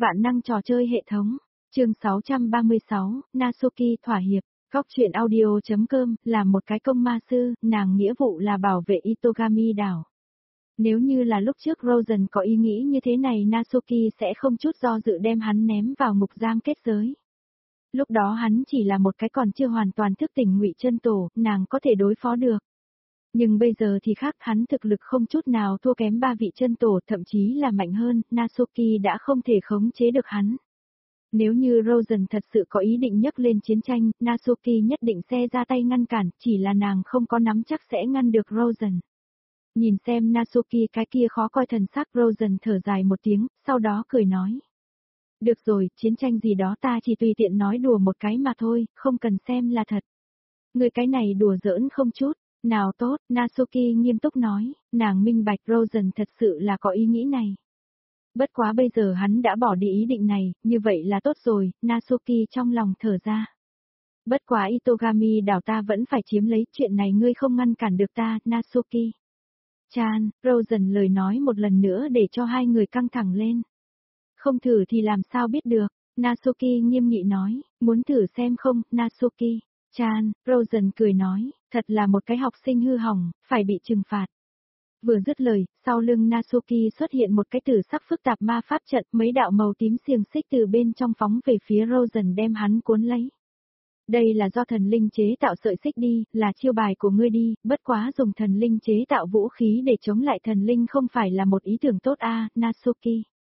Vạn năng trò chơi hệ thống. Chương 636, Nasuki thỏa hiệp. Góc truyện audio.com là một cái công ma sư, nàng nghĩa vụ là bảo vệ Itogami đảo. Nếu như là lúc trước Rosen có ý nghĩ như thế này, Nasuki sẽ không chút do dự đem hắn ném vào ngục giam kết giới. Lúc đó hắn chỉ là một cái còn chưa hoàn toàn thức tỉnh Ngụy Chân Tổ, nàng có thể đối phó được. Nhưng bây giờ thì khác, hắn thực lực không chút nào thua kém ba vị chân tổ, thậm chí là mạnh hơn, Nasuki đã không thể khống chế được hắn. Nếu như Rosen thật sự có ý định nhấc lên chiến tranh, Nasuki nhất định sẽ ra tay ngăn cản, chỉ là nàng không có nắm chắc sẽ ngăn được Rosen. Nhìn xem Nasuki cái kia khó coi thần sắc, Rosen thở dài một tiếng, sau đó cười nói. Được rồi, chiến tranh gì đó ta chỉ tùy tiện nói đùa một cái mà thôi, không cần xem là thật. Người cái này đùa giỡn không chút. Nào tốt, Nasuki nghiêm túc nói, nàng minh bạch Rosen thật sự là có ý nghĩ này. Bất quá bây giờ hắn đã bỏ đi ý định này, như vậy là tốt rồi, Nasuki trong lòng thở ra. Bất quá Itogami đảo ta vẫn phải chiếm lấy, chuyện này ngươi không ngăn cản được ta, Nasuki. Chan, Rosen lời nói một lần nữa để cho hai người căng thẳng lên. Không thử thì làm sao biết được, Nasuki nghiêm nghị nói, muốn thử xem không, Nasuki. Chan, Rosen cười nói, thật là một cái học sinh hư hỏng, phải bị trừng phạt. Vừa dứt lời, sau lưng Nasuki xuất hiện một cái tử sắc phức tạp ma pháp trận, mấy đạo màu tím xiềng xích từ bên trong phóng về phía Rosen đem hắn cuốn lấy. Đây là do thần linh chế tạo sợi xích đi, là chiêu bài của ngươi đi, bất quá dùng thần linh chế tạo vũ khí để chống lại thần linh không phải là một ý tưởng tốt a, Nasuki.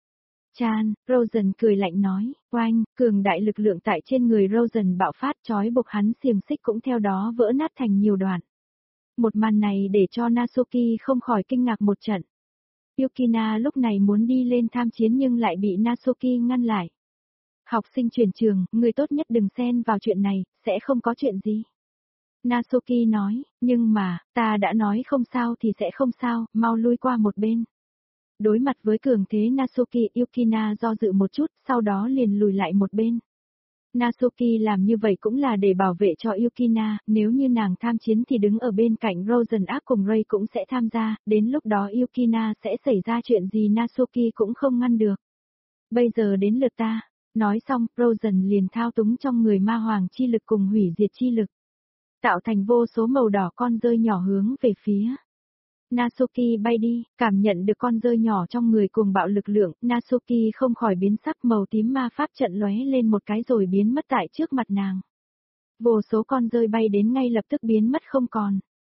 Chan, Rosen cười lạnh nói, oanh, cường đại lực lượng tại trên người Rosen bạo phát, trói buộc hắn xiềng xích cũng theo đó vỡ nát thành nhiều đoạn. Một màn này để cho Nasuki không khỏi kinh ngạc một trận. Yukina lúc này muốn đi lên tham chiến nhưng lại bị Nasuki ngăn lại. Học sinh chuyển trường, người tốt nhất đừng xen vào chuyện này, sẽ không có chuyện gì. Nasuki nói, nhưng mà, ta đã nói không sao thì sẽ không sao, mau lui qua một bên. Đối mặt với cường thế Nasuki, Yukina do dự một chút, sau đó liền lùi lại một bên. Nasuki làm như vậy cũng là để bảo vệ cho Yukina, nếu như nàng tham chiến thì đứng ở bên cạnh Rosen ác cùng Ray cũng sẽ tham gia, đến lúc đó Yukina sẽ xảy ra chuyện gì Nasuki cũng không ngăn được. Bây giờ đến lượt ta, nói xong, Rosen liền thao túng trong người ma hoàng chi lực cùng hủy diệt chi lực. Tạo thành vô số màu đỏ con rơi nhỏ hướng về phía. Nasuki bay đi, cảm nhận được con rơi nhỏ trong người cuồng bạo lực lượng, Nasuki không khỏi biến sắc, màu tím ma pháp trận lóe lên một cái rồi biến mất tại trước mặt nàng. Vô số con rơi bay đến ngay lập tức biến mất không còn.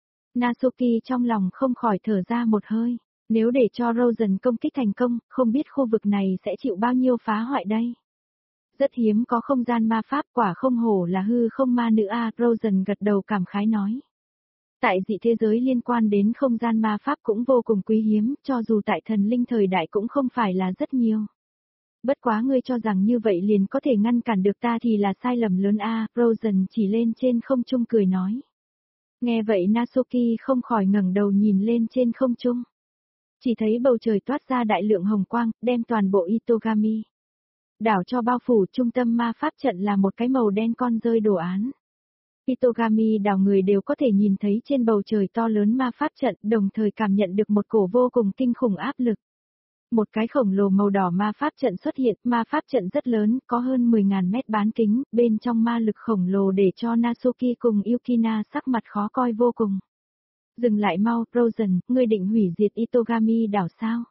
Nasuki trong lòng không khỏi thở ra một hơi, nếu để cho Rosen công kích thành công, không biết khu vực này sẽ chịu bao nhiêu phá hoại đây. Rất hiếm có không gian ma pháp, quả không hổ là hư không ma nữ a, Rosen gật đầu cảm khái nói. Tại dị thế giới liên quan đến không gian ma pháp cũng vô cùng quý hiếm, cho dù tại thần linh thời đại cũng không phải là rất nhiều. Bất quá ngươi cho rằng như vậy liền có thể ngăn cản được ta thì là sai lầm lớn a, Rosen chỉ lên trên không trung cười nói. Nghe vậy Nasuki không khỏi ngẩng đầu nhìn lên trên không trung. Chỉ thấy bầu trời toát ra đại lượng hồng quang, đem toàn bộ Itogami đảo cho bao phủ, trung tâm ma pháp trận là một cái màu đen con rơi đồ án. Itogami đảo người đều có thể nhìn thấy trên bầu trời to lớn ma pháp trận, đồng thời cảm nhận được một cổ vô cùng kinh khủng áp lực. Một cái khổng lồ màu đỏ ma pháp trận xuất hiện, ma pháp trận rất lớn, có hơn 10.000 mét bán kính, bên trong ma lực khổng lồ để cho Nasuki cùng Yukina sắc mặt khó coi vô cùng. Dừng lại mau, Rosen, ngươi định hủy diệt Itogami đảo sao?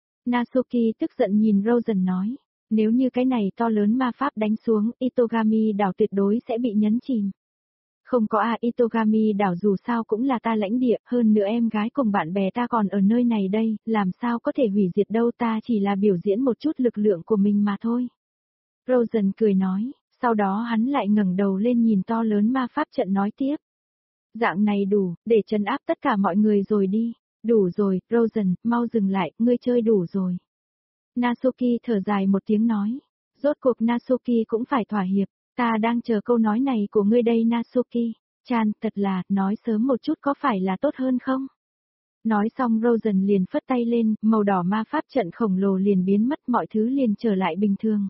Nasuki tức giận nhìn Rosen nói, nếu như cái này to lớn ma pháp đánh xuống, Itogami đảo tuyệt đối sẽ bị nhấn chìm. Không có Itogami đảo dù sao cũng là ta lãnh địa, hơn nữa em gái cùng bạn bè ta còn ở nơi này đây, làm sao có thể hủy diệt đâu, ta chỉ là biểu diễn một chút lực lượng của mình mà thôi. Rosen cười nói, sau đó hắn lại ngẩng đầu lên nhìn to lớn ma pháp trận nói tiếp. Dạng này đủ, để trấn áp tất cả mọi người rồi đi. Đủ rồi, Rosen, mau dừng lại, ngươi chơi đủ rồi. Nasuki thở dài một tiếng nói. Rốt cuộc Nasuki cũng phải thỏa hiệp. Ta đang chờ câu nói này của ngươi đây Nasuki. Chan, thật là, nói sớm một chút có phải là tốt hơn không? Nói xong Rosen liền phất tay lên, màu đỏ ma pháp trận khổng lồ liền biến mất, mọi thứ liền trở lại bình thường.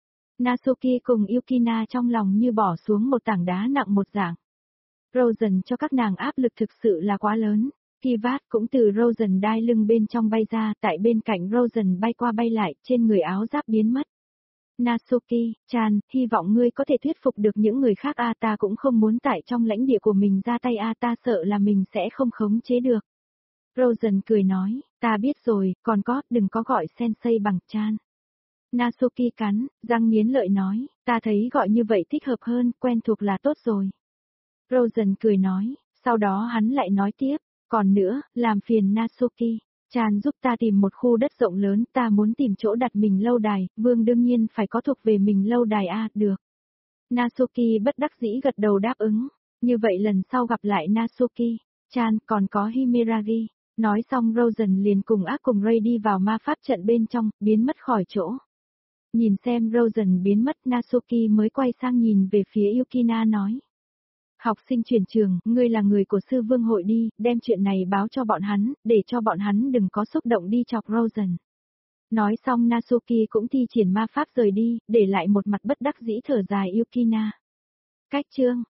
Nasuki cùng Yukina trong lòng như bỏ xuống một tảng đá nặng một dạng. Rosen cho các nàng áp lực thực sự là quá lớn. Kivat cũng từ Rosen đai lưng bên trong bay ra, tại bên cạnh Rosen bay qua bay lại, trên người áo giáp biến mất. Nasuki-chan, hy vọng ngươi có thể thuyết phục được những người khác ta cũng không muốn tại trong lãnh địa của mình ra tay ta sợ là mình sẽ không khống chế được. Rosen cười nói, ta biết rồi, còn có, đừng có gọi sensei bằng chan. Nasuki cắn, răng nghiến lợi nói, ta thấy gọi như vậy thích hợp hơn, quen thuộc là tốt rồi. Rosen cười nói, sau đó hắn lại nói tiếp, còn nữa, làm phiền Nasuki. Chan giúp ta tìm một khu đất rộng lớn, ta muốn tìm chỗ đặt mình lâu đài, vương đương nhiên phải có thuộc về mình lâu đài được. Nasuki bất đắc dĩ gật đầu đáp ứng, như vậy lần sau gặp lại Nasuki, Chan còn có Himeragi. Nói xong Rosen liền cùng ác cùng Ray đi vào ma pháp trận bên trong, biến mất khỏi chỗ. Nhìn xem Rosen biến mất Nasuki mới quay sang nhìn về phía Yukina nói. Học sinh chuyển trường, ngươi là người của sư vương hội đi, đem chuyện này báo cho bọn hắn, để cho bọn hắn đừng có xúc động đi chọc Rosen. Nói xong Nasuki cũng thi triển ma pháp rời đi, để lại một mặt bất đắc dĩ thở dài Yukina. Cách chương